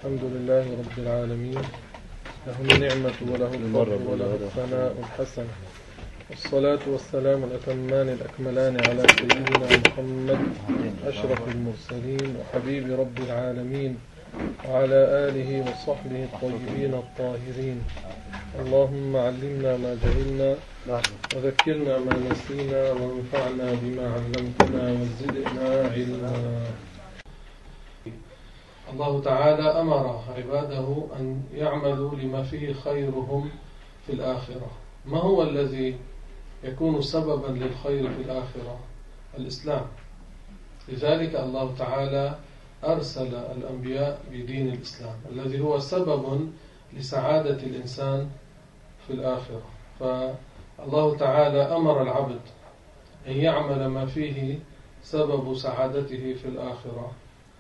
الحمد لله رب العالمين، له النعمة وله الفضل وله الثناء الحسن، والصلاة والسلام الأتمان الأكملان على سيدنا محمد أشرف المرسلين وحبيب رب العالمين وعلى آله وصحبه الطيبين الطاهرين. اللهم علمنا ما جهلنا وذكرنا ما نسينا وانفعنا بما علمتنا وزدنا علما. الله تعالى أمر عباده أن يعملوا لما فيه خيرهم في الآخرة. ما هو الذي يكون سببا للخير في الآخرة؟ الإسلام. لذلك الله تعالى أرسل الأنبياء بدين الإسلام الذي هو سبب لسعادة الإنسان في الآخرة. فالله تعالى أمر العبد أن يعمل ما فيه سبب سعادته في الآخرة،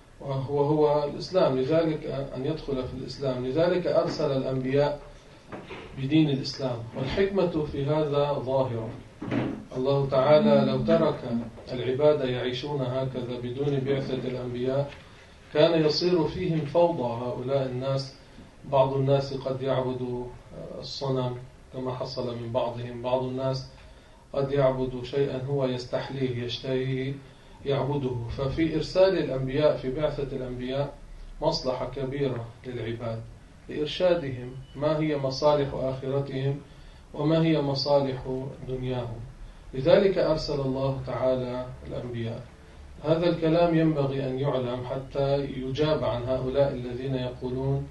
وهو الإسلام، لذلك أن يدخل في الإسلام. لذلك أرسل الأنبياء بدين الإسلام، والحكمة في هذا ظاهرة. الله تعالى لو ترك العباد يعيشون هكذا بدون بعثة الأنبياء كان يصير فيهم فوضى. هؤلاء الناس، بعض الناس قد يعبد الصنم كما حصل من بعضهم، بعض الناس قد يعبد شيئا هو يستحليه يشتهيه يعبده. ففي إرسال الأنبياء، في بعثة الأنبياء، مصلحة كبيرة للعباد لإرشادهم ما هي مصالح آخرتهم وما هي مصالح دنياهم. لذلك أرسل الله تعالى الأنبياء. هذا الكلام ينبغي أن يعلم حتى يجاب عن هؤلاء الذين يقولون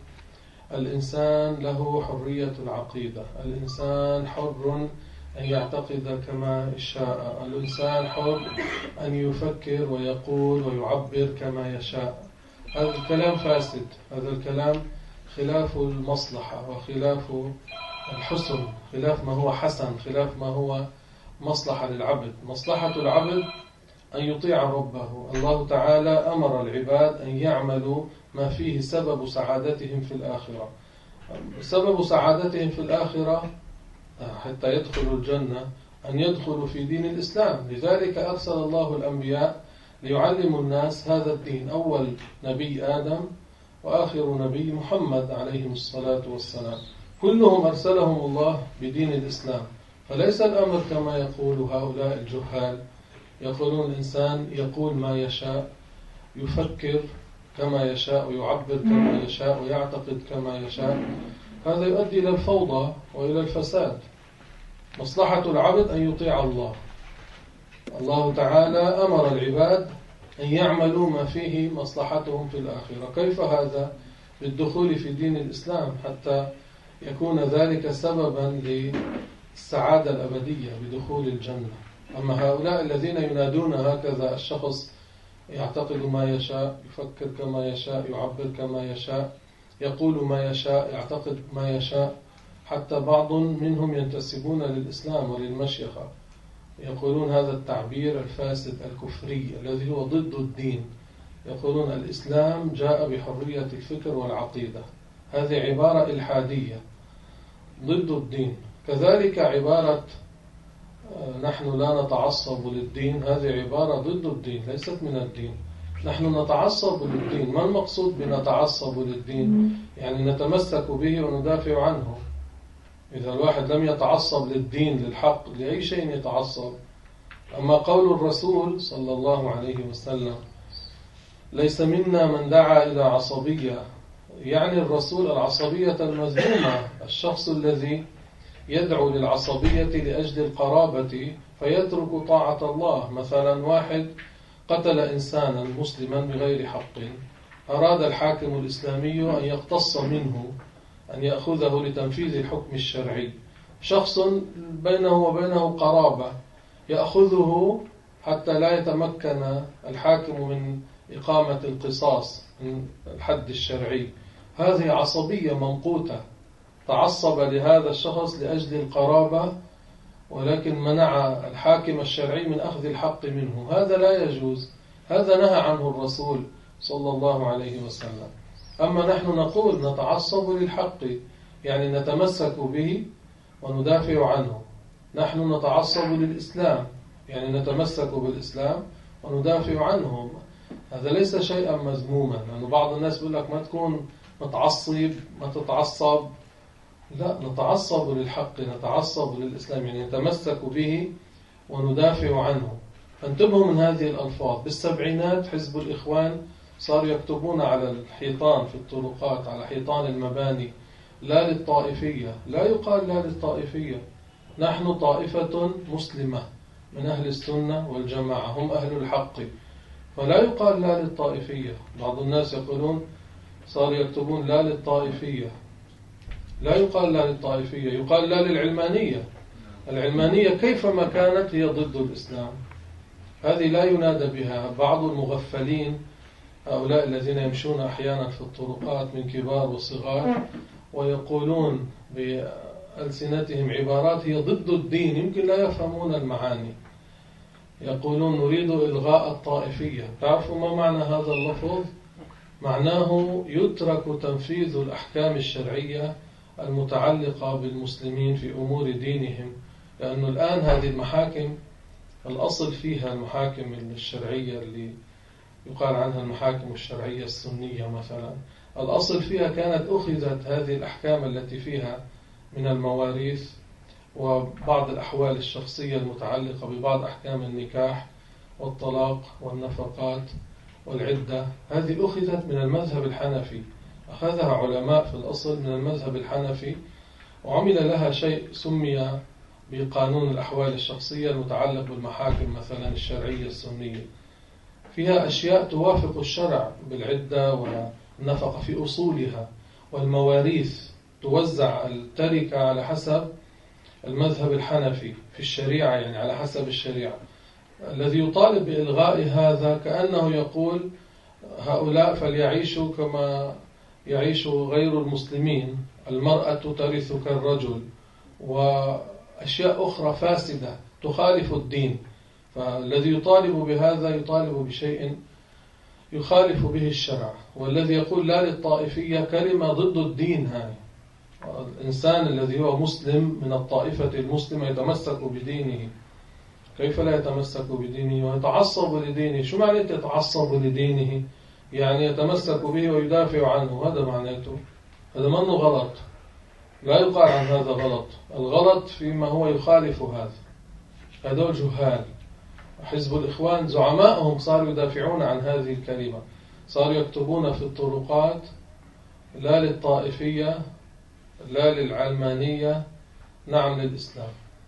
الإنسان له حرية العقيدة، الإنسان حر أن يعتقد كما يشاء، الإنسان حر أن يفكر ويقول ويعبر كما يشاء. هذا الكلام فاسد، هذا الكلام خلاف المصلحة وخلاف الحسن، خلاف ما هو حسن، خلاف ما هو مصلحة للعبد. مصلحة العبد أن يطيع ربه. الله تعالى أمر العباد أن يعملوا ما فيه سبب سعادتهم في الآخرة. سبب سعادتهم في الآخرة حتى يدخلوا الجنة أن يدخلوا في دين الإسلام. لذلك أرسل الله الأنبياء ليعلموا الناس هذا الدين. أول نبي آدم وآخر نبي محمد عليه الصلاة والسلام، كلهم أرسلهم الله بدين الإسلام. فليس الأمر كما يقول هؤلاء الجهال، يقولون الإنسان يقول ما يشاء، يفكر كما يشاء ويعبر كما يشاء ويعتقد كما يشاء. هذا يؤدي إلى الفوضى وإلى الفساد. مصلحة العبد أن يطيع الله. الله تعالى أمر العباد أن يعملوا ما فيه مصلحتهم في الآخرة. كيف هذا؟ بالدخول في دين الإسلام حتى يكون ذلك سببا للسعادة الأبدية بدخول الجنة. أما هؤلاء الذين ينادون هكذا، الشخص يعتقد ما يشاء، يفكر كما يشاء، يعبر كما يشاء، يقول ما يشاء، يعتقد ما يشاء. حتى بعض منهم ينتسبون للإسلام وللمشيخة، يقولون هذا التعبير الفاسد الكفري الذي هو ضد الدين. يقولون الإسلام جاء بحرية الفكر والعقيدة. هذه عبارة إلحادية ضد الدين. كذلك عبارة نحن لا نتعصب للدين، هذه عبارة ضد الدين، ليست من الدين. نحن نتعصب للدين. ما المقصود بنتعصب للدين؟ يعني نتمسك به وندافع عنه. إذا الواحد لم يتعصب للدين للحق لأي شيء يتعصب. أما قول الرسول صلى الله عليه وسلم ليس منا من دعا إلى عصبية، يعني الرسول العصبية المذمومة، الشخص الذي يدعو للعصبية لأجل القرابة فيترك طاعة الله. مثلا واحد قتل إنسانا مسلما بغير حق، أراد الحاكم الإسلامي أن يقتص منه، أن يأخذه لتنفيذ الحكم الشرعي. شخص بينه وبينه قرابة، يأخذه حتى لا يتمكن الحاكم من إقامة القصاص من الحد الشرعي. هذه عصبية منقوطة. تعصب لهذا الشخص لأجل القرابة، ولكن منع الحاكم الشرعي من أخذ الحق منه. هذا لا يجوز، هذا نهى عنه الرسول صلى الله عليه وسلم. أما نحن نقول نتعصب للحق، يعني نتمسك به وندافع عنه. نحن نتعصب للإسلام، يعني نتمسك بالإسلام وندافع عنه. هذا ليس شيئا مذموما، لأن بعض الناس يقول لك ما تكون متعصب ما تتعصب، لا، نتعصب للحق، نتعصب للإسلام، يعني نتمسك به وندافع عنه. فانتبهوا من هذه الألفاظ. بالسبعينات حزب الإخوان صاروا يكتبون على الحيطان في الطرقات، على حيطان المباني: لا للطائفية. لا يقال لا للطائفية، نحن طائفة مسلمة من أهل السنة والجماعة، هم أهل الحق، فلا يقال لا للطائفية. بعض الناس يقولون، صاروا يكتبون لا للطائفية. لا يقال لا للطائفية، يقال لا للعلمانية. العلمانية كيفما كانت هي ضد الإسلام، هذه لا ينادى بها. بعض المغفلين، هؤلاء الذين يمشون أحيانا في الطرقات من كبار وصغار ويقولون بألسنتهم عبارات هي ضد الدين، يمكن لا يفهمون المعاني. يقولون نريد إلغاء الطائفية. تعرفوا ما معنى هذا اللفظ؟ معناه يترك تنفيذ الأحكام الشرعية المتعلقة بالمسلمين في أمور دينهم، لأنه الآن هذه المحاكم الأصل فيها المحاكم الشرعية اللي يقال عنها المحاكم الشرعية السنية مثلا، الأصل فيها كانت أخذت هذه الأحكام التي فيها من المواريث وبعض الأحوال الشخصية المتعلقة ببعض أحكام النكاح والطلاق والنفقات والعدة، هذه أخذت من المذهب الحنفي، أخذها علماء في الأصل من المذهب الحنفي، وعمل لها شيء سمي بقانون الأحوال الشخصية المتعلق بالمحاكم مثلا الشرعية السنية. فيها أشياء توافق الشرع بالعدة والنفقة في أصولها، والمواريث توزع التركة على حسب المذهب الحنفي في الشريعة، يعني على حسب الشريعة. الذي يطالب بإلغاء هذا كأنه يقول هؤلاء فليعيشوا كما يعيش غير المسلمين، المرأة ترث كالرجل، وأشياء أخرى فاسدة تخالف الدين. فالذي يطالب بهذا يطالب بشيء يخالف به الشرع. والذي يقول لا للطائفية كلمة ضد الدين. هاي الإنسان الذي هو مسلم من الطائفة المسلمة يتمسك بدينه، كيف لا يتمسك بدينه ويتعصب لدينه؟ شو معنى يتعصب لدينه؟ يعني يتمسك به ويدافع عنه، هذا معناته. هذا منه غلط، لا يقال عن هذا غلط. الغلط فيما هو يخالف هذا. هذول جهال. حزب الإخوان زعمائهم صاروا يدافعون عن هذه الكلمة، صاروا يكتبون في الطرقات لا للطائفية، لا للعلمانية، نعم للإسلام.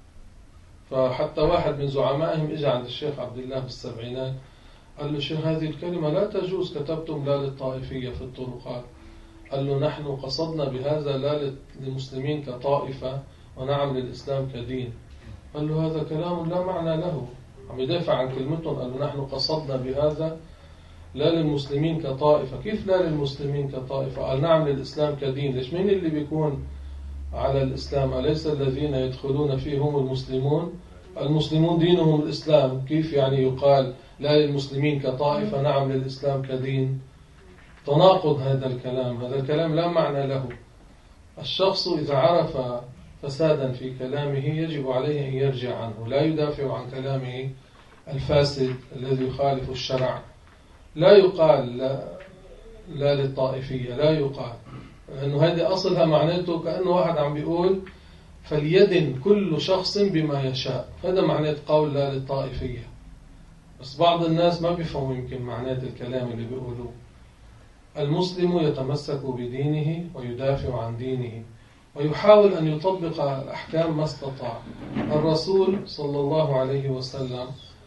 فحتى واحد من زعمائهم اجى عند الشيخ عبد الله بالسبعينات قال له: شيخ هذه الكلمة لا تجوز، كتبتم لا للطائفية في الطرقات. قال له: نحن قصدنا بهذا لا للمسلمين كطائفة ونعم للإسلام كدين. قال له: هذا كلام لا معنى له، عم يدافع عن كلمتهم. قال له: نحن قصدنا بهذا لا للمسلمين كطائفة. كيف لا للمسلمين كطائفة؟ قال: نعم للإسلام كدين. ليش؟ مين اللي بيكون على الإسلام؟ أليس الذين يدخلون فيه هم المسلمون؟ المسلمون دينهم الإسلام، كيف يعني يقال لا للمسلمين كطائفة نعم للإسلام كدين؟ تناقض هذا الكلام، هذا الكلام لا معنى له. الشخص إذا عرف فسادا في كلامه يجب عليه أن يرجع عنه، لا يدافع عن كلامه الفاسد الذي يخالف الشرع. لا يقال لا للطائفية، لا يقال، لأنه هذه أصلها معناته كأنه واحد عم بيقول فليدن كل شخص بما يشاء، هذا معنات قول لا للطائفية. بس بعض الناس ما بيفهموا يمكن معنات الكلام اللي بيقولوه. المسلم يتمسك بدينه ويدافع عن دينه ويحاول أن يطبق الأحكام ما استطاع. الرسول صلى الله عليه وسلم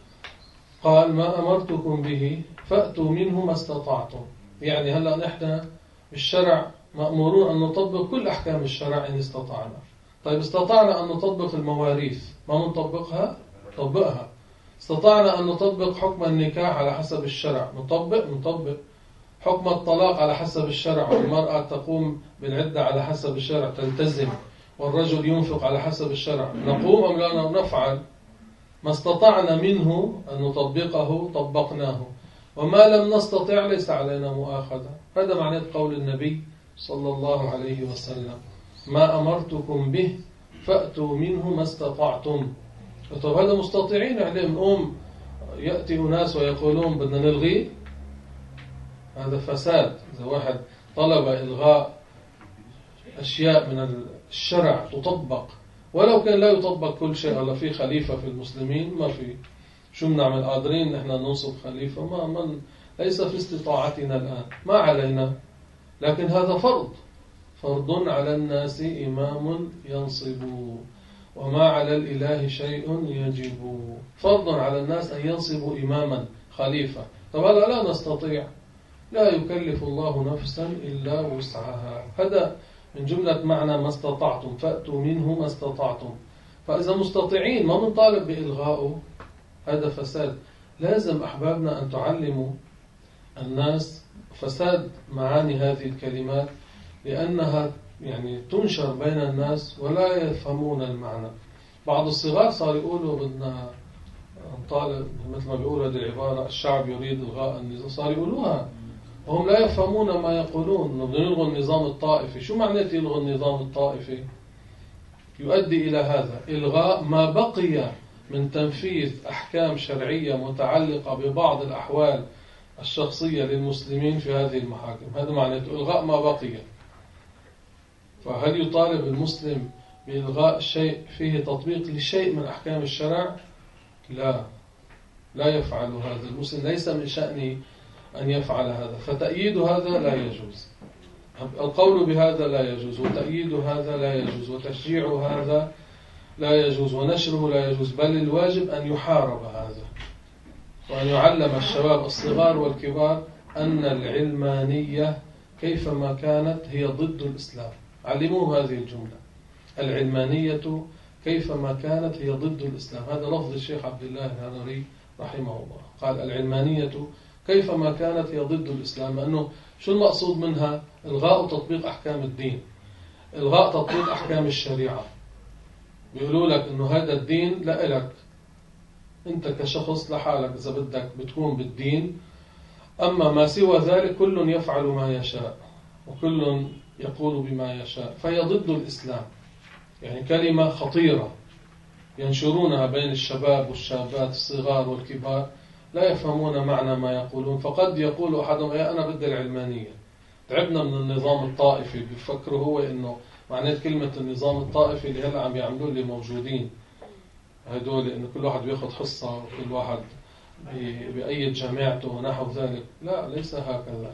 قال: ما أمرتكم به فأتوا منه ما استطعتم. يعني هلأ نحن بالشرع مأمورون أن نطبق كل أحكام الشرع إن استطعنا. طيب استطعنا أن نطبق المواريث، ما نطبقها؟ نطبقها. استطعنا أن نطبق حكم النكاح على حسب الشرع، نطبق حكم الطلاق على حسب الشرع، والمرأة تقوم بالعدة على حسب الشرع تلتزم، والرجل ينفق على حسب الشرع، نقوم أم لا نفعل؟ ما استطعنا منه أن نطبقه طبقناه، وما لم نستطع ليس علينا مؤاخذة. هذا معنى قول النبي صلى الله عليه وسلم: ما أمرتكم به فأتوا منه ما استطعتم. طب هذا مستطيعين عليه، نقوم يأتي أناس ويقولون بدنا نلغي؟ هذا فساد. إذا واحد طلب إلغاء أشياء من الشرع تطبق، ولو كان لا يطبق كل شيء. ولا في خليفة في المسلمين؟ ما في. شو بنعمل؟ قادرين نحن ننصب خليفة؟ ما ليس في استطاعتنا الآن، ما علينا. لكن هذا فرض على الناس إمام ينصب، وما على الإله شيء يجب. فرض على الناس أن ينصبوا إماما خليفة. طب هذا لا نستطيع، لا يكلف الله نفسا إلا وسعها. هذا من جملة معنى ما استطعتم، فأتوا منه ما استطعتم. فإذا مستطيعين ما بنطالب بإلغائه، هذا فساد. لازم أحبابنا أن تعلموا الناس فساد معاني هذه الكلمات، لأنها يعني تنشر بين الناس ولا يفهمون المعنى. بعض الصغار صار يقولوا بدنا نطالب، مثل ما بيقولوا هذه العبارة، الشعب يريد إلغاء النظام، صار يقولوها وهم لا يفهمون ما يقولون. إنه بدنا نلغي النظام الطائفي. شو معناته يلغي النظام الطائفي؟ يؤدي إلى هذا: إلغاء ما بقي من تنفيذ أحكام شرعية متعلقة ببعض الأحوال الشخصية للمسلمين في هذه المحاكم. هذا معناته إلغاء ما بقي. فهل يطالب المسلم بإلغاء شيء فيه تطبيق لشيء من أحكام الشرع؟ لا يفعل هذا. المسلم ليس من شأنه أن يفعل هذا. فتأييد هذا لا يجوز، القول بهذا لا يجوز، وتأييد هذا لا يجوز، وتشجيع هذا لا يجوز، ونشره لا يجوز. بل الواجب أن يحارب هذا، وأن يعلم الشباب الصغار والكبار أن العلمانية كيفما كانت هي ضد الإسلام. علموه هذه الجملة: العلمانية كيفما كانت هي ضد الإسلام. هذا لفظ الشيخ عبد الله الهرري رحمه الله. قال العلمانية كيفما كانت هي ضد الإسلام. لأنه شو المقصود منها؟ إلغاء تطبيق أحكام الدين، إلغاء تطبيق أحكام الشريعة. بيقولوا لك إنه هذا الدين لا إلك، أنت كشخص لحالك إذا بدك بتكون بالدين، أما ما سوى ذلك كل يفعل ما يشاء وكل يقول بما يشاء، فهي ضد الإسلام. يعني كلمة خطيرة ينشرونها بين الشباب والشابات الصغار والكبار، لا يفهمون معنى ما يقولون. فقد يقول أحدهم: يا أنا بدي العلمانية، تعبنا من النظام الطائفي. بيفكروا هو إنه معنات كلمة النظام الطائفي اللي هلأ عم يعملوا اللي موجودين هدول، إنه كل واحد بياخد حصة وكل واحد بأيد جماعته ونحو ذلك. لا، ليس هكذا.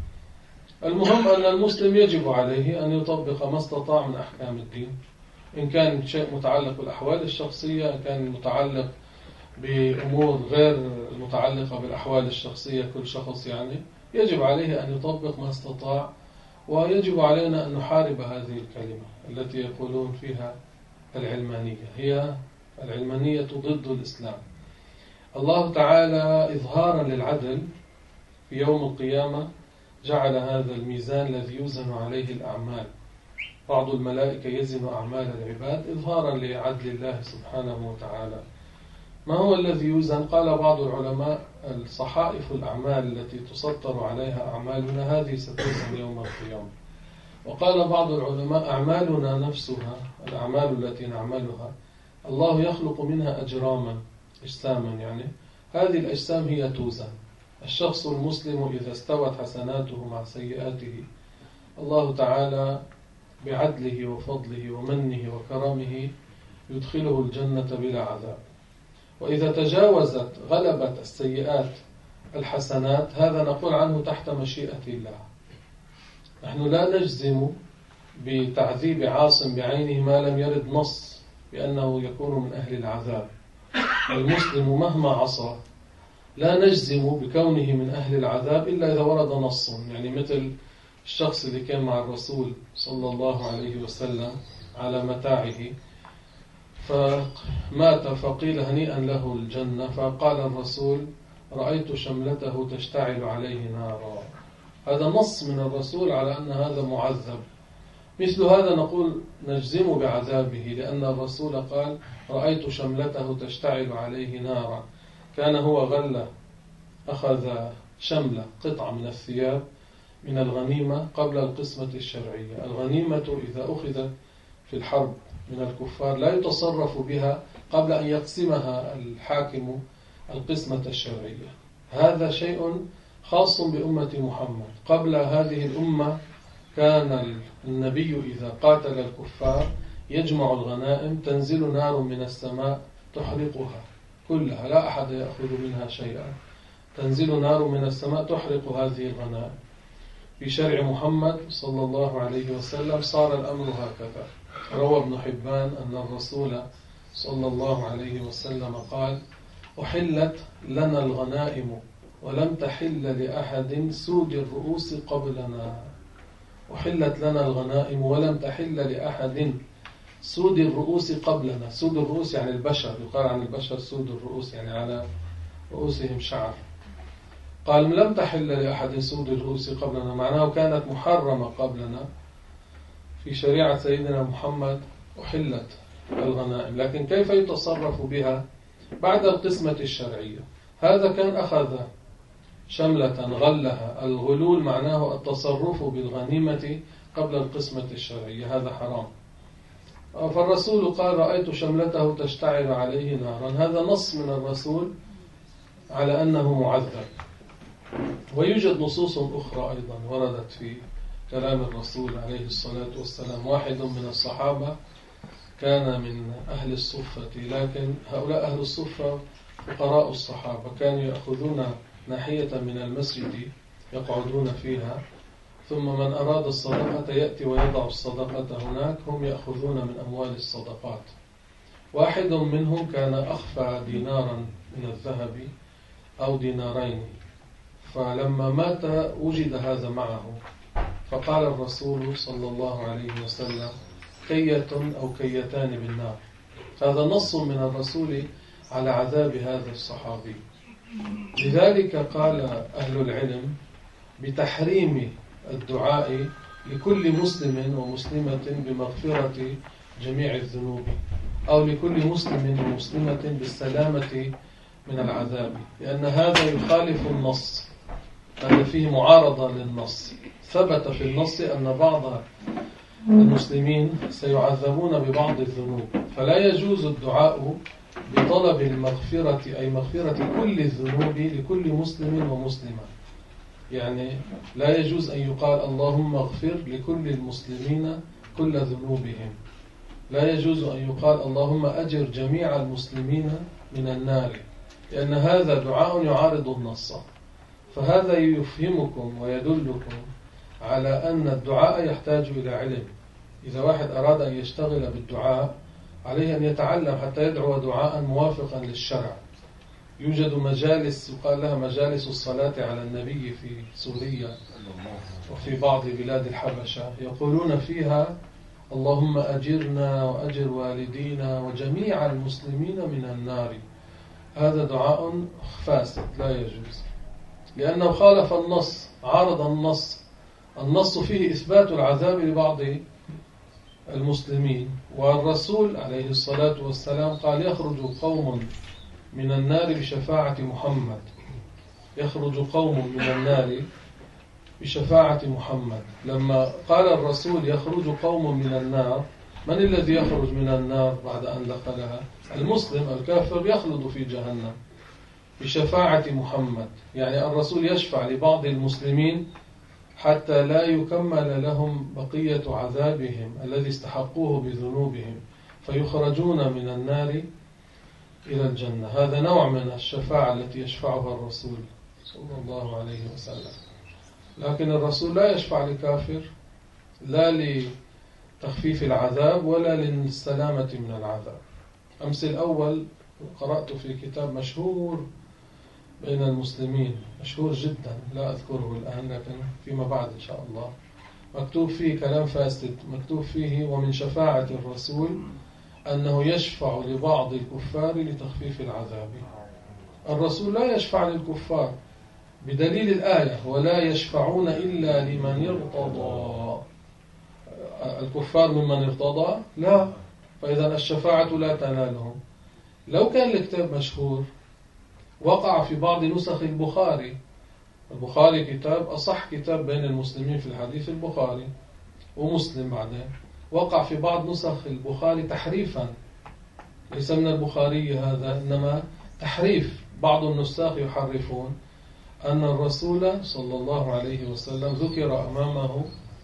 المهم أن المسلم يجب عليه أن يطبق ما استطاع من أحكام الدين، إن كان شيء متعلق بالأحوال الشخصية، إن كان متعلق بأمور غير متعلقة بالأحوال الشخصية. كل شخص يعني يجب عليه أن يطبق ما استطاع، ويجب علينا أن نحارب هذه الكلمة التي يقولون فيها العلمانية. هي العلمانية ضد الإسلام. الله تعالى إظهارا للعدل في يوم القيامة جعل هذا الميزان الذي يوزن عليه الأعمال. بعض الملائكة يزن أعمال العباد إظهارا لعدل الله سبحانه وتعالى. ما هو الذي يوزن؟ قال بعض العلماء: الصحائف الأعمال التي تسطر عليها أعمالنا، هذه ستوزن يوم القيامة. وقال بعض العلماء: أعمالنا نفسها، الأعمال التي نعملها، الله يخلق منها أجساما، يعني هذه الأجسام هي توزن. الشخص المسلم إذا استوت حسناته مع سيئاته، الله تعالى بعدله وفضله ومنه وكرمه يدخله الجنة بلا عذاب. وإذا تجاوزت غلبت السيئات الحسنات، هذا نقول عنه تحت مشيئة الله. نحن لا نجزم بتعذيب عاصم بعينه ما لم يرد نص بأنه يكون من أهل العذاب. المسلم مهما عصى لا نجزم بكونه من أهل العذاب إلا إذا ورد نص. يعني مثل الشخص اللي كان مع الرسول صلى الله عليه وسلم على متاعه، فمات فقيل هنيئا له الجنة، فقال الرسول: رأيت شملته تشتعل عليه نارا. هذا نص من الرسول على أن هذا معذب. مثل هذا نقول نجزم بعذابه، لأن الرسول قال: رأيت شملته تشتعل عليه نارا. كان هو غلة، أخذ شملة، قطعة من الثياب من الغنيمة قبل القسمة الشرعية. الغنيمة إذا أخذت في الحرب من الكفار لا يتصرف بها قبل أن يقسمها الحاكم القسمة الشرعية. هذا شيء خاص بأمة محمد. قبل هذه الأمة كان النبي إذا قاتل الكفار يجمع الغنائم، تنزل نار من السماء تحرقها كلها، لا أحد يأخذ منها شيئا، تنزل نار من السماء تحرق هذه الغنائم. في شرع محمد صلى الله عليه وسلم صار الأمر هكذا. روى ابن حبان أن الرسول صلى الله عليه وسلم قال: أحلت لنا الغنائم ولم تحل لأحد سود الرؤوس قبلنا. أحلت لنا الغنائم ولم تحل لأحد سود الرؤوس قبلنا. سود الرؤوس يعني البشر، يقال عن البشر سود الرؤوس، يعني على رؤوسهم شعر. قال: لم تحل لأحد سود الرؤوس قبلنا، معناه كانت محرمة قبلنا. في شريعة سيدنا محمد أحلت الغنائم، لكن كيف يتصرف بها بعد القسمة الشرعية؟ هذا كان أخذ شملة غلها. الغلول معناه التصرف بالغنيمة قبل القسمة الشرعية، هذا حرام. فالرسول قال: رأيت شملته تشتعل عليه نارا. هذا نص من الرسول على أنه معذب. ويوجد نصوص أخرى أيضا وردت في كلام الرسول عليه الصلاة والسلام. واحد من الصحابة كان من أهل الصفة، لكن هؤلاء أهل الصفة فقراء الصحابة، كانوا يأخذون ناحية من المسجد يقعدون فيها، ثم من أراد الصدقة يأتي ويضع الصدقة هناك، هم يأخذون من أموال الصدقات. واحد منهم كان أخفى دينارا من الذهب أو دينارين، فلما مات وجد هذا معه، فقال الرسول صلى الله عليه وسلم: كية أو كيتان بالنار. هذا نص من الرسول على عذاب هذا الصحابي. لذلك قال أهل العلم بتحريم الدعاء لكل مسلم ومسلمة بمغفرة جميع الذنوب، أو لكل مسلم ومسلمة بالسلامة من العذاب، لأن هذا يخالف النص، هذا فيه معارضة للنص. ثبت في النص أن بعض المسلمين سيعذبون ببعض الذنوب، فلا يجوز الدعاء بطلب المغفرة، أي مغفرة كل الذنوب لكل مسلم ومسلمة. يعني لا يجوز أن يقال اللهم اغفر لكل المسلمين كل ذنوبهم، لا يجوز أن يقال اللهم أجر جميع المسلمين من النار، لأن هذا دعاء يعارض النص. فهذا يفهمكم ويدلكم على أن الدعاء يحتاج إلى علم. إذا واحد أراد أن يشتغل بالدعاء عليه أن يتعلم حتى يدعو دعاء موافقا للشرع. يوجد مجالس يقال لها مجالس الصلاة على النبي في سوريا وفي بعض بلاد الحبشة، يقولون فيها اللهم أجرنا وأجر والدينا وجميع المسلمين من النار. هذا دعاء فاسد لا يجوز، لأنه خالف النص، عارض النص. النص فيه إثبات العذاب لبعض المسلمين، والرسول عليه الصلاة والسلام قال يخرج قوم من النار بشفاعة محمد، يخرج قوم من النار بشفاعة محمد. لما قال الرسول يخرج قوم من النار، من الذي يخرج من النار بعد أن دخلها؟ المسلم. الكافر يخلد في جهنم بشفاعة محمد، يعني الرسول يشفع لبعض المسلمين حتى لا يكمل لهم بقية عذابهم الذي استحقوه بذنوبهم، فيخرجون من النار إلى الجنة. هذا نوع من الشفاعة التي يشفعها الرسول صلى الله عليه وسلم. لكن الرسول لا يشفع لكافر، لا لتخفيف العذاب ولا للسلامة من العذاب. أمس الأول قرأت في كتاب مشهور بين المسلمين، مشهور جدا لا أذكره الآن لكن فيما بعد إن شاء الله، مكتوب فيه كلام فاسد، مكتوب فيه ومن شفاعة الرسول أنه يشفع لبعض الكفار لتخفيف العذاب. الرسول لا يشفع للكفار بدليل الآية ولا يشفعون إلا لمن ارتضى. الكفار ممن ارتضى؟ لا، فإذا الشفاعة لا تنالهم. لو كان الكتاب مشهور وقع في بعض نسخ البخاري، البخاري كتاب أصح كتاب بين المسلمين في الحديث البخاري ومسلم، بعدين وقع في بعض نسخ البخاري تحريفا، ليس من البخاري هذا إنما تحريف. بعض النساخ يحرفون أن الرسول صلى الله عليه وسلم ذكر أمامه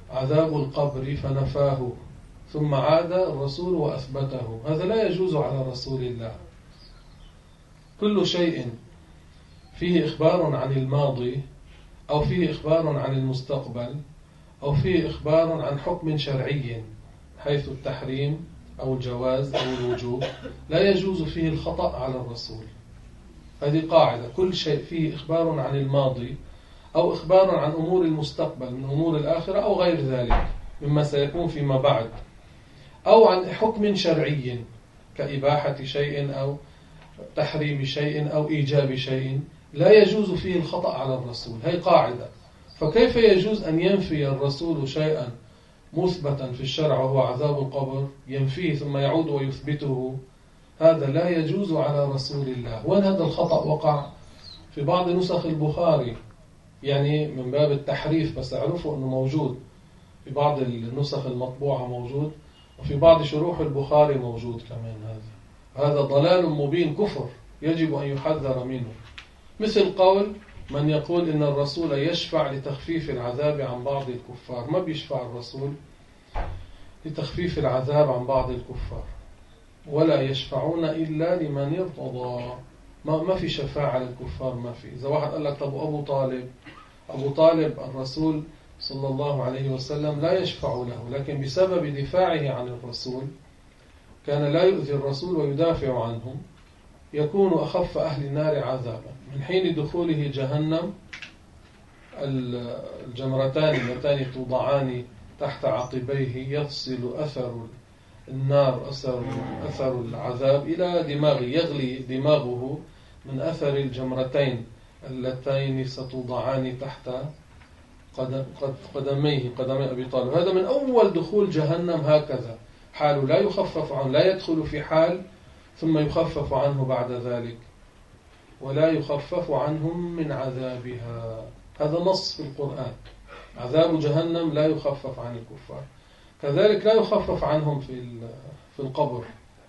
عذاب القبر فنفاه ثم عاد الرسول وأثبته، هذا لا يجوز على رسول الله. كل شيء فيه إخبار عن الماضي أو فيه إخبار عن المستقبل أو فيه إخبار عن حكم شرعي حيث التحريم أو الجواز أو الوجوب لا يجوز فيه الخطأ على الرسول. هذه قاعدة، كل شيء فيه إخبار عن الماضي أو إخبار عن أمور المستقبل من أمور الآخرة أو غير ذلك مما سيكون فيما بعد، أو عن حكم شرعي كإباحة شيء أو تحريم شيء أو إيجاب شيء، لا يجوز فيه الخطأ على الرسول. هي قاعدة. فكيف يجوز أن ينفي الرسول شيئا مثبتا في الشرع وهو عذاب القبر، ينفيه ثم يعود ويثبته؟ هذا لا يجوز على رسول الله. وين هذا الخطأ وقع؟ في بعض نسخ البخاري، يعني من باب التحريف، بس اعرفوا أنه موجود في بعض النسخ المطبوعة، موجود، وفي بعض شروح البخاري موجود كمان. هذا ضلال مبين، كفر يجب أن يحذر منه. مثل قول من يقول إن الرسول يشفع لتخفيف العذاب عن بعض الكفار. ما بيشفع الرسول لتخفيف العذاب عن بعض الكفار، ولا يشفعون إلا لمن ارتضى. ما في شفاعة للكفار، ما في. إذا واحد قال لك طب أبو طالب الرسول صلى الله عليه وسلم لا يشفع له، لكن بسبب دفاعه عن الرسول كان لا يؤذي الرسول ويدافع عنه، يكون أخف أهل النار عذابا. من حين دخوله جهنم الجمرتان اللتان توضعان تحت عقبيه يفصل أثر النار، أثر العذاب إلى دماغه، يغلي دماغه من أثر الجمرتين اللتين ستوضعان تحت قدمي أبي طالب. هذا من أول دخول جهنم، هكذا حاله، لا يخفف عنه، لا يدخل في حال ثم يخفف عنه بعد ذلك، ولا يخفف عنهم من عذابها. هذا نص في القرآن. عذاب جهنم لا يخفف عن الكفار، كذلك لا يخفف عنهم في القبر.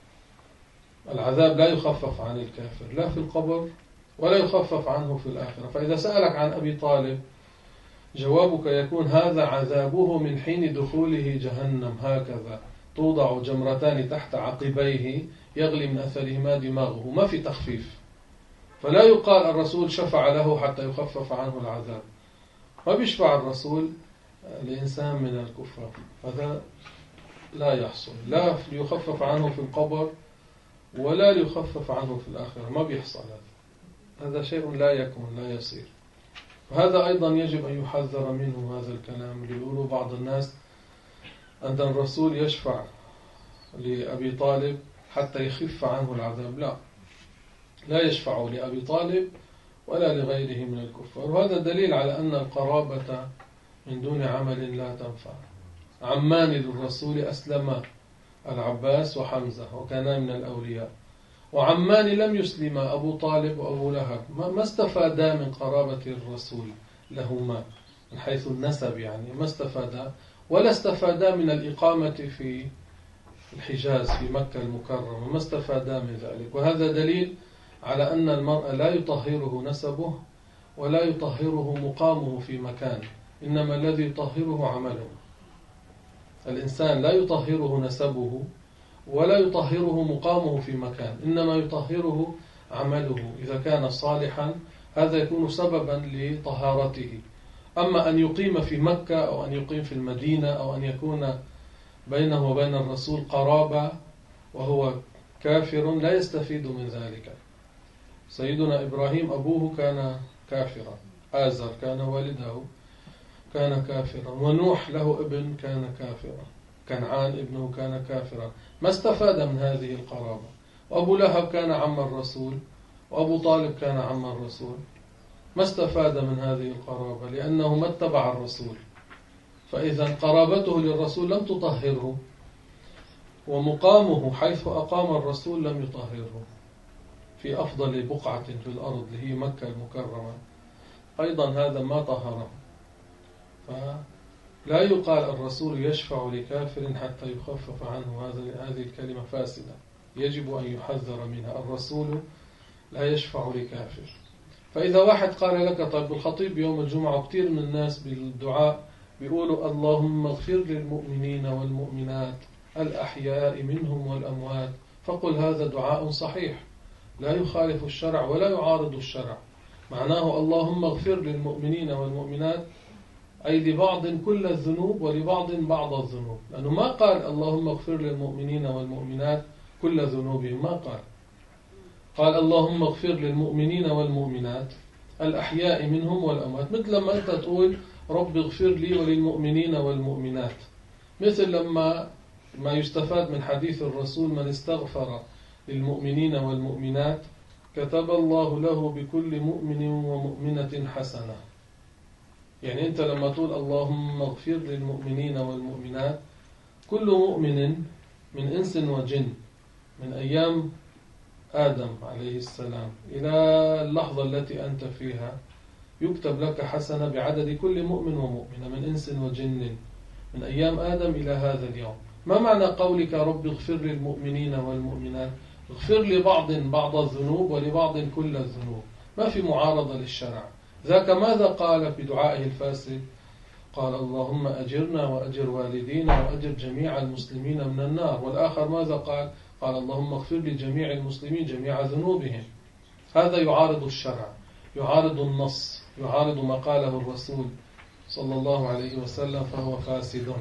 العذاب لا يخفف عن الكافر لا في القبر ولا يخفف عنه في الآخرة. فإذا سألك عن أبي طالب جوابك يكون هذا عذابه من حين دخوله جهنم، هكذا توضع جمرتان تحت عقبيه يغلي من أثرهما دماغه، ما في تخفيف. فلا يقال الرسول شفع له حتى يخفف عنه العذاب. ما بيشفع الرسول لإنسان من الكفار، هذا لا يحصل، لا يخفف عنه في القبر ولا يخفف عنه في الآخرة، ما بيحصل. هذا شيء لا يكون، لا يصير. وهذا أيضا يجب أن يحذر منه هذا الكلام اللي يقوله بعض الناس أن الرسول يشفع لأبي طالب حتى يخف عنه العذاب. لا يشفع لأبي طالب ولا لغيره من الكفار. وهذا دليل على أن القرابة من دون عمل لا تنفع. عمان للرسول أسلما، العباس وحمزة، وكانا من الأولياء. وعمان لم يسلم، أبو طالب وأبو لهب، ما استفادا من قرابة الرسول لهما من حيث النسب، يعني ما استفادا، ولا استفادا من الإقامة في الحجاز في مكة المكرمة، ما استفادا من ذلك. وهذا دليل على أن المرء لا يطهره نسبه ولا يطهره مقامه في مكان، إنما الذي يطهره عمله. الإنسان لا يطهره نسبه ولا يطهره مقامه في مكان، إنما يطهره عمله. إذا كان صالحا هذا يكون سببا لطهارته. أما أن يقيم في مكة أو أن يقيم في المدينة أو أن يكون بينه وبين الرسول قرابة وهو كافر لا يستفيد من ذلك. سيدنا إبراهيم أبوه كان كافرا، آزر كان والده كان كافرا، ونوح له ابن كان كافرا، كنعان ابنه كان كافرا، ما استفاد من هذه القرابة. وأبو لهب كان عم الرسول، وأبو طالب كان عم الرسول، ما استفاد من هذه القرابة لأنه ما اتبع الرسول. فإذا قرابته للرسول لم تطهره، ومقامه حيث أقام الرسول لم يطهره في أفضل بقعة في الأرض اللي هي مكة المكرمة، أيضا هذا ما طهره. فلا يقال الرسول يشفع لكافر حتى يخفف عنه، هذه الكلمة فاسدة يجب أن يحذر منها. الرسول لا يشفع لكافر. فإذا واحد قال لك طيب الخطيب يوم الجمعة وكثير من الناس بالدعاء بيقولوا اللهم اغفر للمؤمنين والمؤمنات الأحياء منهم والأموات، فقل هذا دعاء صحيح لا يخالف الشرع ولا يعارض الشرع. معناه اللهم اغفر للمؤمنين والمؤمنات أي لبعض كل الذنوب ولبعض بعض الذنوب، لأنه ما قال اللهم اغفر للمؤمنين والمؤمنات كل ذنوبهم، ما قال اللهم اغفر للمؤمنين والمؤمنات الأحياء منهم والأموات، مثل لما أنت تقول رب اغفر لي وللمؤمنين والمؤمنات، مثل لما ما يستفاد من حديث الرسول من استغفر للمؤمنين والمؤمنات كتب الله له بكل مؤمن ومؤمنة حسنة. يعني أنت لما تقول اللهم اغفر للمؤمنين والمؤمنات، كل مؤمن من إنس وجن من أيام آدم عليه السلام إلى اللحظة التي أنت فيها يكتب لك حسنة بعدد كل مؤمن ومؤمنة من إنس وجن من أيام آدم إلى هذا اليوم. ما معنى قولك رب اغفر للمؤمنين والمؤمنات؟ اغفر لبعض بعض الذنوب ولبعض كل الذنوب، ما في معارضة للشرع. ذاك ماذا قال في دعائه الفاسد؟ قال اللهم أجرنا وأجر والدينا وأجر جميع المسلمين من النار. والآخر ماذا قال؟ قال اللهم اغفر لجميع المسلمين جميع ذنوبهم. هذا يعارض الشرع، يعارض النص، يعارض ما قاله الرسول صلى الله عليه وسلم، فهو فاسد.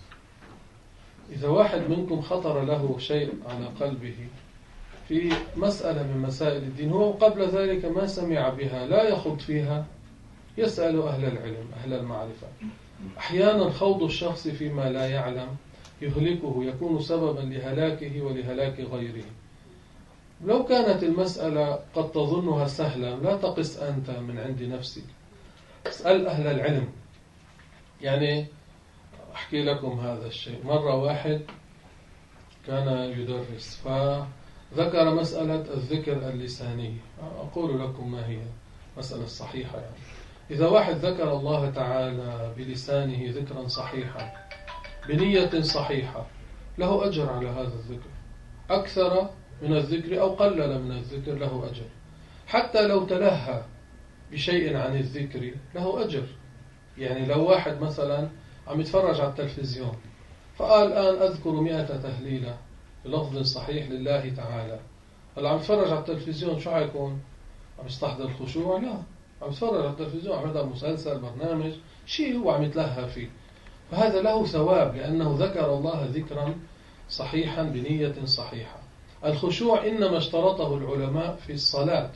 إذا واحد منكم خطر له شيء على قلبه في مسألة من مسائل الدين، هو قبل ذلك ما سمع بها، لا يخوض فيها، يسأل أهل العلم أهل المعرفة. أحيانا خوض الشخص فيما لا يعلم يهلكه، يكون سببا لهلاكه ولهلاك غيره. لو كانت المسألة قد تظنها سهلة لا تقس أنت من عند نفسك، اسأل أهل العلم. يعني أحكي لكم هذا الشيء. مرة واحد كان يدرس فذكر مسألة الذكر اللساني، أقول لكم ما هي مسألة صحيحة. يعني إذا واحد ذكر الله تعالى بلسانه ذكرا صحيحا بنية صحيحة له أجر على هذا الذكر، أكثر من الذكر أو قلل من الذكر له أجر. حتى لو تلهى بشيء عن الذكر له أجر. يعني لو واحد مثلا عم يتفرج على التلفزيون فقال الآن أذكر 100 تهليلة بلفظ صحيح لله تعالى، هلا عم يتفرج على التلفزيون شو حيكون؟ عم يستحضر الخشوع؟ لا، عم يتفرج على التلفزيون، عم يحضر مسلسل برنامج شيء هو عم يتلهى فيه، فهذا له ثواب لأنه ذكر الله ذكرا صحيحا بنية صحيحة. الخشوع إنما اشترطه العلماء في الصلاة،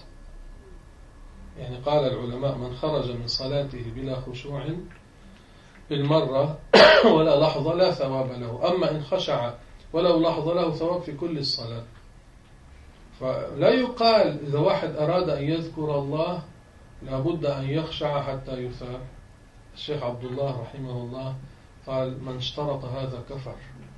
يعني قال العلماء من خرج من صلاته بلا خشوع بالمرة ولا لحظة لا ثواب له، أما إن خشع ولو لحظة له ثواب في كل الصلاة. فلا يقال إذا واحد أراد أن يذكر الله لابد أن يخشع حتى يثاب. الشيخ عبد الله رحمه الله قال من اشترط هذا كفر،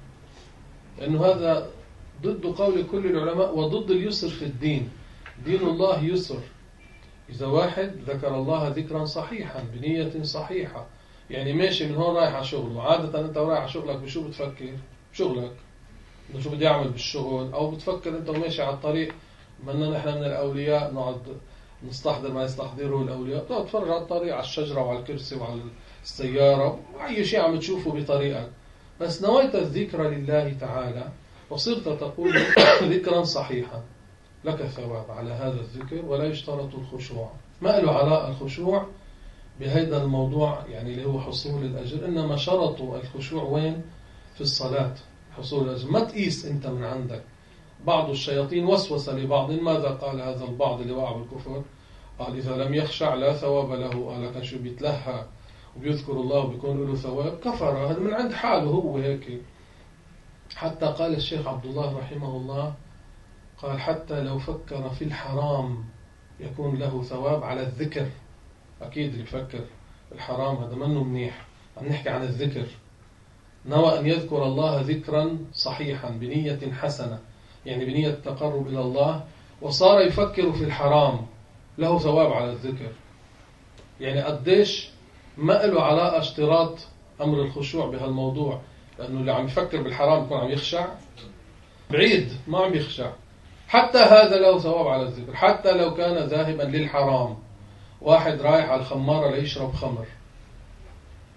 لأنه هذا ضد قول كل العلماء وضد اليسر في الدين. دين الله يسر. إذا واحد ذكر الله ذكرا صحيحا بنية صحيحة، يعني ماشي من هون رايح على شغله، عادة أنت رايح على شغلك بشو بتفكر؟ شغلك شو بدي أعمل بالشغل، أو بتفكر أنت وماشي على الطريق بدنا نحن من الأولياء نقعد نستحضر ما يستحضره الأولياء، تقعد تتفرج على الطريق على الشجرة وعلى الكرسي وعلى السيارة وأي شيء عم تشوفه بطريقك، بس نويت الذكر لله تعالى وصرت تقول ذكرا صحيحا لك ثواب على هذا الذكر، ولا يشترط الخشوع. ما له علاقة الخشوع بهذا الموضوع يعني اللي هو حصول الأجر، إنما شرطوا الخشوع وين؟ في الصلاة حصول الأجر. ما تقيس أنت من عندك. بعض الشياطين وسوس لبعض، ماذا قال هذا البعض اللي وقع بالكفر؟ قال إذا لم يخشع لا ثواب له. قال كان شو بيتلهى وبيذكر الله وبيكون له ثواب؟ كفر، هذا من عند حاله هو هيك. حتى قال الشيخ عبد الله رحمه الله قال حتى لو فكر في الحرام يكون له ثواب على الذكر. أكيد اللي يفكر الحرام هذا منه منيح، عم نحكي عن الذكر. نوى أن يذكر الله ذكرا صحيحا بنية حسنة، يعني بنية التقرب إلى الله، وصار يفكر في الحرام له ثواب على الذكر. يعني قديش ما له علاقة اشتراط أمر الخشوع بهالموضوع، لأنه اللي عم يفكر بالحرام يكون عم يخشع بعيد، ما عم يخشع. حتى هذا له ثواب على الذكر، حتى لو كان ذاهبا للحرام. واحد رايح على الخمارة ليشرب خمر،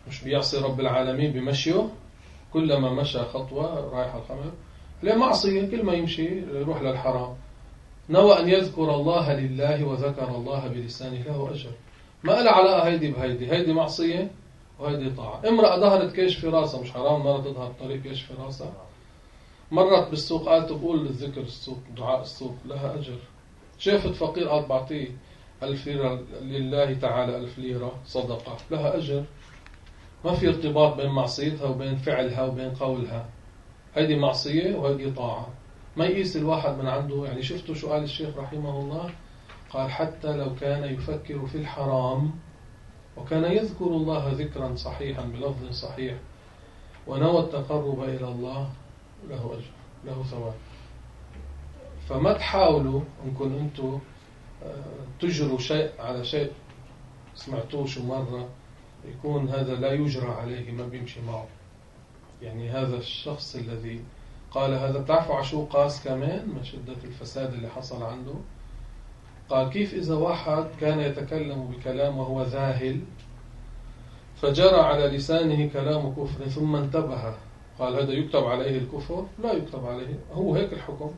مش بيعصي رب العالمين بمشيه، كلما مشى خطوة رايح الخمر. لا معصية، كل ما يمشي يروح للحرام. نوى أن يذكر الله لله وذكر الله بلسانه له أجر. ما قال علاقة هيدي بهيدي، هيدي معصية وهيدي طاعة. امرأة ظهرت كيش في راسها، مش حرام مرة تظهر طريق كيش في راسها؟ مرت بالسوق قالت بقول الذكر السوق دعاء السوق لها أجر. شافت فقير قالت بعطيه 1000 ليرة لله تعالى، 1000 ليرة صدقة لها أجر. ما في ارتباط بين معصيتها وبين فعلها وبين قولها. هيدي معصية وهيدي طاعة. ما يقيس الواحد من عنده. يعني شفتوا شو قال الشيخ رحمه الله؟ قال حتى لو كان يفكر في الحرام وكان يذكر الله ذكرا صحيحا بلفظ صحيح ونوى التقرب إلى الله له أجر، له ثواب. فما تحاولوا أنكم أنتم تجروا شيء على شيء سمعتوه شو مرة يكون هذا لا يجرى عليه، ما بيمشي معه. يعني هذا الشخص الذي قال هذا، بتعرفوا عشو قاس كمان من شدة الفساد اللي حصل عنده؟ قال كيف إذا واحد كان يتكلم بكلام وهو ذاهل فجرى على لسانه كلام كفر ثم انتبه، قال هذا يكتب عليه الكفر؟ لا يكتب عليه، هو هيك الحكم.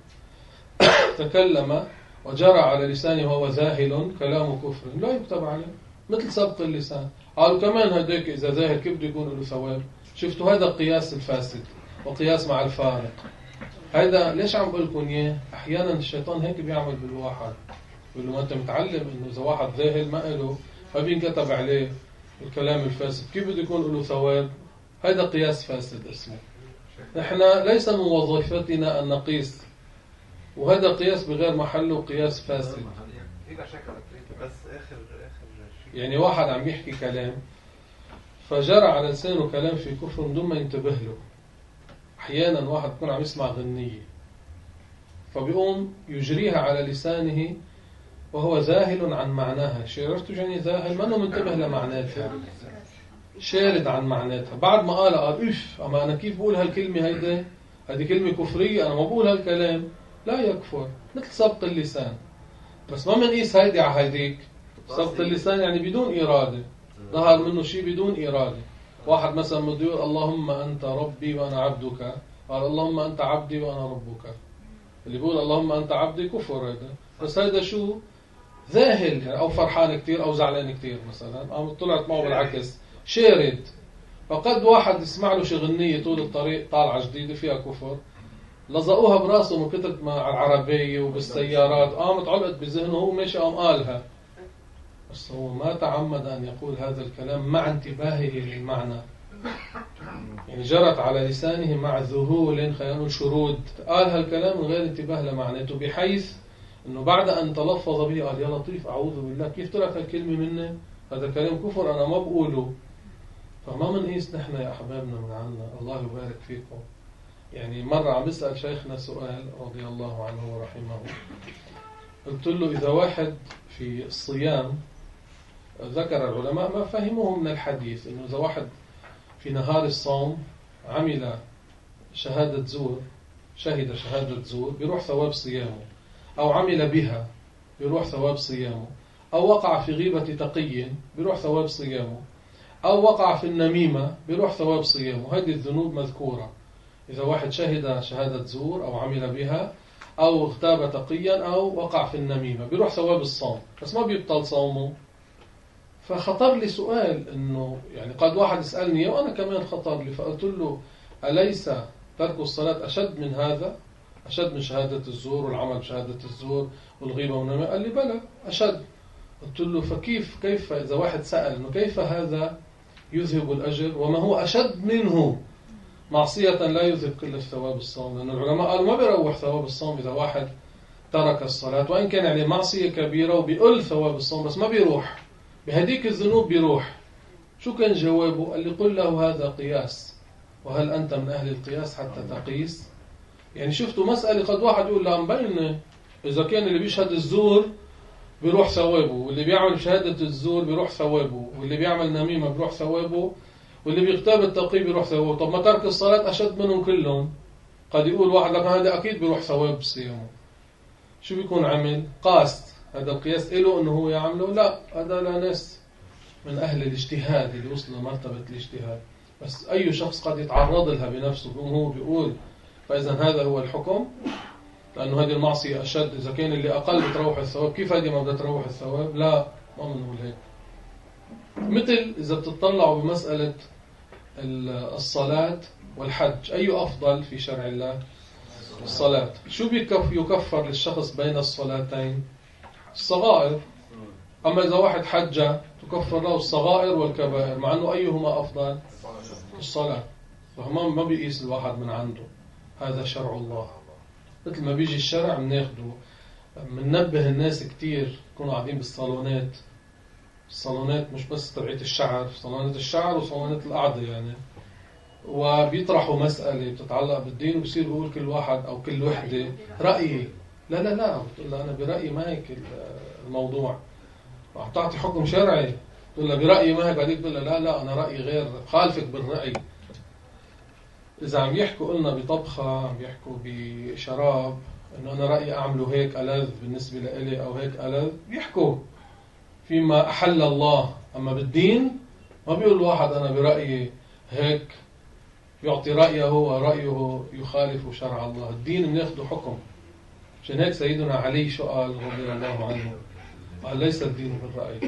تكلم وجرى على لسانه وهو ذاهل كلام كفر لا يكتب عليه، مثل سبق اللسان. قالوا كمان هديك إذا ذاهل كيف بده يكون له ثواب؟ شفتوا هذا قياس الفاسد وقياس مع الفارق. هذا ليش عم بقول لكم اياه؟ احيانا الشيطان هيك بيعمل بالواحد، بيقول له ما انت متعلم انه اذا واحد ذاهل ما له فبينكتب عليه الكلام الفاسد، كيف بده يكون له ثواب؟ هذا قياس فاسد اسمه. نحن ليس من وظيفتنا ان نقيس، وهذا قياس بغير محله، قياس فاسد. بس يعني واحد عم يحكي كلام فجرى على لسانه كلام في كفر من دون ما ينتبه له. احيانا واحد يكون عم يسمع غنية فبيقوم يجريها على لسانه وهو ذاهل عن معناها. عرفتوا يعني ذاهل؟ ما انه منتبه لمعناتها، شارد عن معناتها. بعد ما قال اف، اما انا كيف بقول هالكلمة هيدي؟ هذه كلمة كفرية، انا ما بقول هالكلام. لا يكفر، مثل سبق اللسان. بس ما منقيس هيدي على هيديك. سبق اللسان يعني بدون إرادة، ظهر منه شيء بدون إرادة. واحد مثلا بده يقول اللهم أنت ربي وأنا عبدك، قال اللهم أنت عبدي وأنا ربك. اللي بيقول اللهم أنت عبدي كفر هذا. بس هذا شو؟ ذاهل يعني، أو فرحان كتير أو زعلان كتير مثلا، أو طلعت معه بالعكس شارد. فقد واحد يسمع له شغنية طول الطريق طالعة جديدة فيها كفر، لزقوها براسه من كتر ما على العربية وبالسيارات، قامت علقت بذهنه وهو ماشي قام قالها. بس هو ما تعمد أن يقول هذا الكلام مع انتباهه للمعنى. يعني جرت على لسانه مع ذهول، خلينا نقول شرود، قال هالكلام من غير انتباه لمعناته، بحيث أنه بعد أن تلفظ به قال يا لطيف أعوذ بالله، كيف طلعت هالكلمة مني؟ هذا كلام كفر أنا ما بقوله. فما منقيس نحن يا أحبابنا من عنا. الله يبارك فيكم. يعني مرة عم بسأل شيخنا سؤال رضي الله عنه ورحمه، قلت له إذا واحد في الصيام، ذكر العلماء ما فهموه من الحديث، إنه إذا واحد في نهار الصوم عمل شهادة زور، شهد شهادة زور، بيروح ثواب صيامه، أو عمل بها بيروح ثواب صيامه، أو وقع في غيبة تقي بيروح ثواب صيامه، أو وقع في النميمة بيروح ثواب صيامه. هذه الذنوب مذكورة. إذا واحد شهد شهادة زور أو عمل بها أو اغتاب تقيا أو وقع في النميمة بيروح ثواب الصوم، بس ما بيبطل صومه. فخطر لي سؤال، إنه يعني قد واحد يسألني وأنا كمان خطر لي، فقلت له أليس ترك الصلاة أشد من هذا؟ أشد من شهادة الزور والعمل بشهادة الزور والغيبة والنميمة؟ قال لي بلى أشد. قلت له كيف إذا واحد سأل إنه كيف هذا يذهب الأجر وما هو أشد منه معصية لا يذهب كل ثواب الصوم؟ لأن العلماء قالوا ما بيروح ثواب الصوم إذا واحد ترك الصلاة، وإن كان يعني معصية كبيرة وبيقل ثواب الصوم، بس ما بيروح بهديك الذنوب بيروح. شو كان جوابه؟ قال لي قل له هذا قياس، وهل أنت من أهل القياس حتى تقيس؟ يعني شفتوا مسألة قد واحد يقول لا مبين إذا كان اللي بيشهد الزور بيروح ثوابه، واللي بيعمل بشهادة الزور بيروح ثوابه، واللي بيعمل نميمة بيروح ثوابه، واللي بيغتاب التقي بيروح ثوابه. طب ما ترك الصلاة أشد منهم كلهم. قد يقول واحد لك هذا أكيد بيروح ثواب صيامه. شو بيكون عمل؟ قاس. هذا القياس إله إنه هو يعمله؟ لا، هذا لا ناس من أهل الاجتهاد اللي وصل لمرتبة الاجتهاد، بس أي شخص قد يتعرض لها بنفسه، هو بيقول فإذا هذا هو الحكم، لأنه هذه المعصية أشد، إذا كان اللي أقل بتروح الثواب كيف هذه ما بدها تروح الثواب؟ لا، ما بنقول هيك. مثل إذا بتطلعوا بمسألة الصلاة والحج، أي أفضل في شرع الله؟ الصلاة. شو يكفر للشخص بين الصلاتين؟ الصغائر. أما إذا واحد حج تكفر له الصغائر والكبائر، مع أنه أيهما أفضل؟ الصلاة. فهم ما بيقيس الواحد من عنده، هذا شرع الله. مثل ما بيجي الشرع بناخده. بننبه الناس كتير يكونوا قاعدين بالصالونات، الصالونات مش بس تبعية الشعر، صالونات الشعر وصالونات القعدة يعني، وبيطرحوا مسألة بتتعلق بالدين، وبصير بيقول كل واحد أو كل وحدة رأيي. لا لا لا، بتقول له أنا برأيي ما هيك الموضوع، تعطي حكم شرعي، تقول له برأيي ما هيك، بعدين تقول له لا لا أنا رأيي غير، خالفك بالرأي. إذا عم يحكوا قلنا بطبخة، عم يحكوا بشراب، إنه أنا رأيي أعمله هيك ألذ بالنسبة لإلي أو هيك ألذ، بيحكوا فيما أحل الله. أما بالدين ما بيقول واحد أنا برأيي هيك، يعطي رأيه ورأيه يخالف شرع الله. الدين بناخده حكم. عشان هيك سيدنا علي شو قال رضي الله عنه؟ قال ليس الدين بالرأي،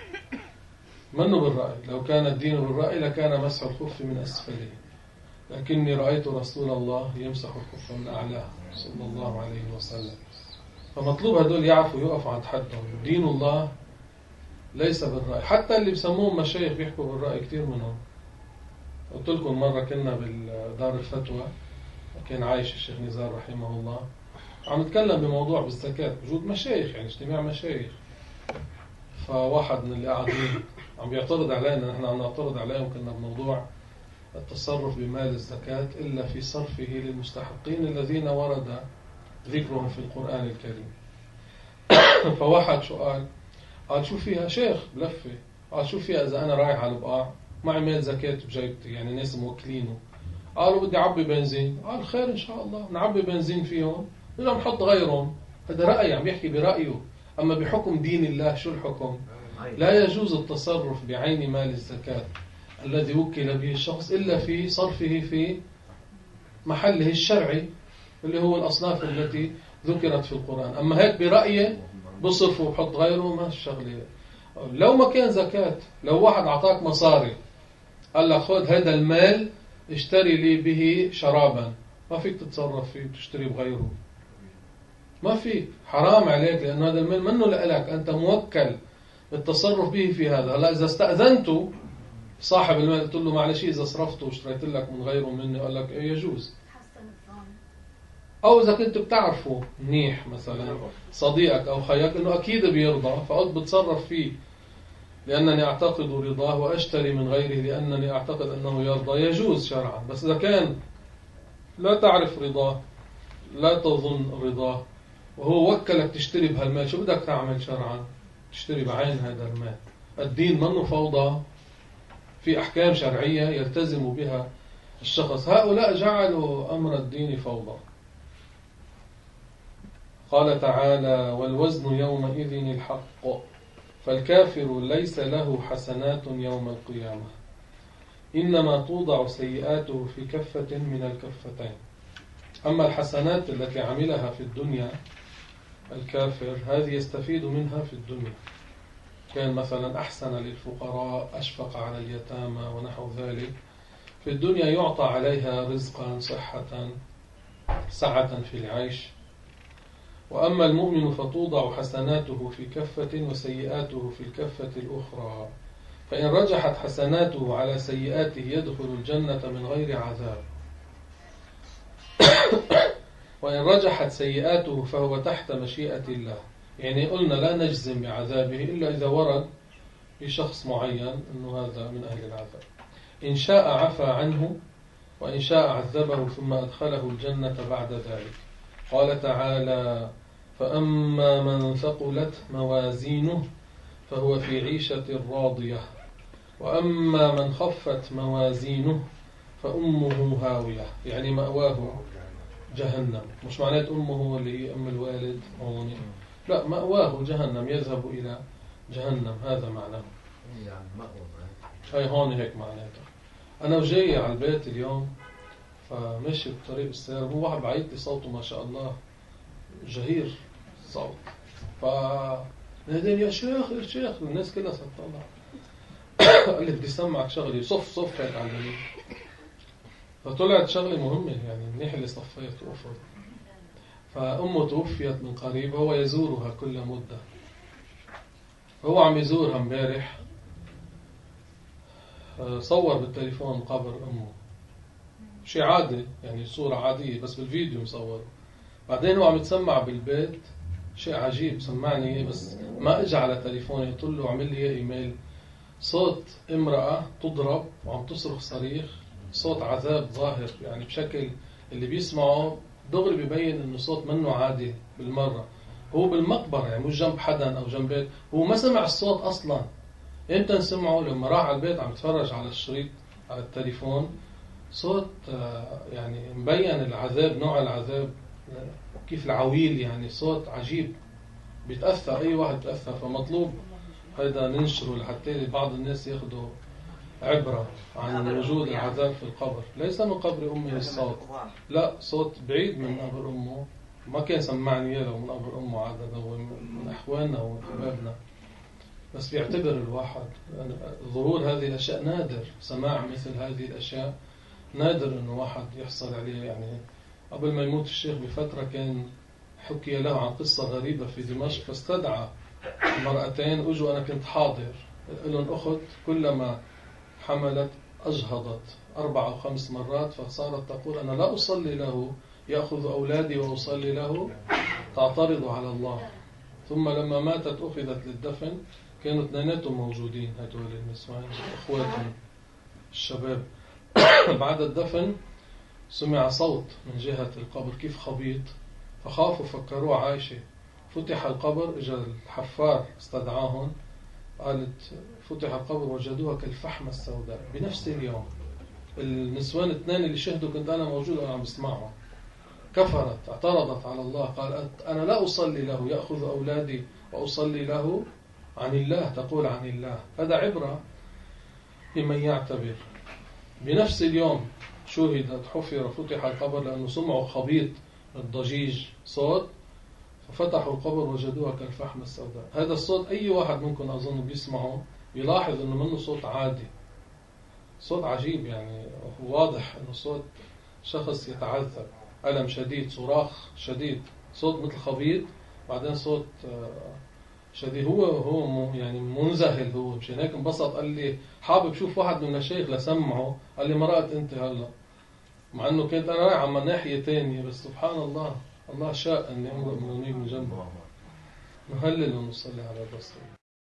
منه بالرأي، لو كان الدين بالرأي لكان مسح الخف من أسفله، لكني رأيت رسول الله يمسح الخف من أعلاه صلى الله عليه وسلم. فمطلوب هدول يعرفوا يقفوا عند حدهم. دين الله ليس بالرأي. حتى اللي بسموهم مشايخ بيحكوا بالرأي كتير منهم. قلت لكم مرة كنا بالدار الفتوى، كان عايش الشيخ نزار رحمه الله، عم نتكلم بموضوع بالزكاة، وجود مشايخ يعني اجتماع مشايخ. فواحد من اللي قاعدين عم بيعترض علينا، نحن عم نعترض عليهم، كنا بموضوع التصرف بمال الزكاة إلا في صرفه للمستحقين الذين ورد ذكرهم في القرآن الكريم. فواحد شو قال شو فيها شيخ بلفة، قال شو فيها إذا أنا رايح على البقاع معي مال زكاة بجيبتي، يعني ناس موكلينه، قالوا بدي أعبي بنزين، قال خير إن شاء الله نعبي بنزين فيهم، بدنا نحط غيرهم. هذا رأي، عم يحكي برأيه. أما بحكم دين الله شو الحكم؟ لا يجوز التصرف بعين مال الزكاة الذي وكل به الشخص إلا في صرفه في محله الشرعي اللي هو الأصناف التي ذكرت في القرآن. أما هيك برأيه بصرفه وبحط غيره، ما الشغلة. لو ما كان زكاة، لو واحد أعطاك مصاري قال لك خذ هذا المال اشتري لي به شرابا، ما فيك تتصرف فيه وتشتري بغيره، ما فيك، حرام عليك، لأن هذا المال منه لك، أنت موكل بالتصرف به في هذا. هلا إذا استأذنته صاحب المال قلت له معلش إذا صرفته واشتريت لك من غيره مني، قال لك إيه يجوز. أو إذا كنت بتعرفه منيح مثلا صديقك أو خيك إنه أكيد بيرضى، فقلت بتصرف فيه لأنني أعتقد رضاه وأشتري من غيره لأنني أعتقد أنه يرضى، يجوز شرعا. بس إذا كان لا تعرف رضاه، لا تظن رضاه، وهو وكلك تشتري بهالمال، شو بدك تعمل شرعا؟ تشتري بعين هذا المال. الدين منه فوضى، في أحكام شرعية يلتزم بها الشخص. هؤلاء جعلوا أمر الدين فوضى. قال تعالى والوزن يومئذ الحق فالكافر ليس له حسنات يوم القيامة إنما توضع سيئاته في كفة من الكفتين. أما الحسنات التي عملها في الدنيا الكافر هذه يستفيد منها في الدنيا، كان مثلا أحسن للفقراء، أشفق على اليتامى ونحو ذلك، في الدنيا يعطى عليها رزقا، صحة، سعة في العيش. وأما المؤمن فتوضع حسناته في كفة وسيئاته في الكفة الأخرى، فإن رجحت حسناته على سيئاته يدخل الجنة من غير عذاب، وإن رجحت سيئاته فهو تحت مشيئة الله. يعني قلنا لا نجزم بعذابه إلا إذا ورد لشخص معين أنه هذا من أهل العذاب. إن شاء عفى عنه وإن شاء عذبه ثم أدخله الجنة بعد ذلك. قال تعالى فأما من ثقلت موازينه فهو في عيشة راضية وأما من خفت موازينه فأمه هاوية، يعني مأواه جهنم. مش معنات أمه اللي هي أم الوالد، لا، مأواه جهنم، يذهب إلى جهنم، هذا معناه. يعني مأوى. هاي هون هيك معناتها. أنا وجاي على البيت اليوم فماشي بطريق السير، هو واحد بعيد لي صوته ما شاء الله جهير صوت، فنادين يا شيخ يا شيخ، الناس كلها ستطلع. قال لي بدي سمعك شغلي، صف هيك على اليمين. فطلعت شغلة مهمة يعني، منيح اللي صفيت وقفت. فأمه توفيت من قريب، هو يزورها كل مدة. هو عم يزورها امبارح، صور بالتليفون قبر أمه، شيء عادي يعني، صورة عادية بس بالفيديو مصور. بعدين هو عم يتسمع بالبيت، شيء عجيب، سمعني إيه بس ما اجى على تليفوني، قلت له عمل لي ايميل، صوت امرأة تضرب وعم تصرخ صريخ، صوت عذاب ظاهر يعني، بشكل اللي بيسمعه دغري بيبين انه صوت منه عادي بالمرة. هو بالمقبرة يعني مش جنب حدا او جنب بيت، هو ما سمع الصوت اصلا. امتى نسمعه؟ لما راح على البيت عم يتفرج على الشريط على التليفون، صوت يعني مبين العذاب، نوع العذاب كيف العويل يعني، صوت عجيب بيتأثر، أي واحد بيتأثر. فمطلوب هذا ننشره لحتى بعض الناس ياخدوا عبرة عن وجود العذاب في القبر. ليس من قبر أمه الصوت، لا، صوت بعيد من قبر أمه، ما كان سمعني لو من قبر أمه عادة، هو من أخواننا ومن أحبابنا. بس بيعتبر الواحد ظهور هذه الأشياء نادر، سماع مثل هذه الأشياء نادر إنه واحد يحصل عليه يعني. قبل ما يموت الشيخ بفترة كان حكي له عن قصة غريبة في دمشق، فاستدعى مرأتين اجوا، أنا كنت حاضر، لهم أخت كلما حملت أجهضت 4 أو 5 مرات، فصارت تقول أنا لا أصلي له يأخذ أولادي وأصلي له، تعترض على الله. ثم لما ماتت أخذت للدفن، كانوا اثنيناتهم موجودين، هدول النسوان أخواتهم الشباب. بعد الدفن سمع صوت من جهة القبر كيف خبيط، فخافوا فكروها عايشة. فتح القبر، اجى الحفار استدعاهم، قالت فتح القبر وجدوها كالفحمة السوداء بنفس اليوم. النسوان الاثنين اللي شهدوا كنت أنا موجود وأنا عم بسمعهم. كفرت، اعترضت على الله، قالت أنا لا أصلي له يأخذ أولادي وأصلي له عن الله، تقول عن الله. هذا عبرة لمن يعتبر. بنفس اليوم شهدت، حفر، فتح القبر لأنه سمعوا خبيط الضجيج صوت، ففتحوا القبر وجدوها كالفحم السوداء. هذا الصوت أي واحد منكم أظن بيسمعه يلاحظ أنه منه صوت عادي، صوت عجيب يعني، واضح أنه صوت شخص يتعذب، ألم شديد، صراخ شديد، صوت مثل خبيط، بعدين صوت شديد. هو يعني منذهل، هو مشان هيك انبسط، قال لي حابب شوف واحد من المشايخ لسمعه، قال لي مرقت انت هلا، مع انه كنت انا رايح على ناحيه ثانيه، بس سبحان الله، الله شاء اني امرق من جنبه. نهلل ونصلي على الرسول.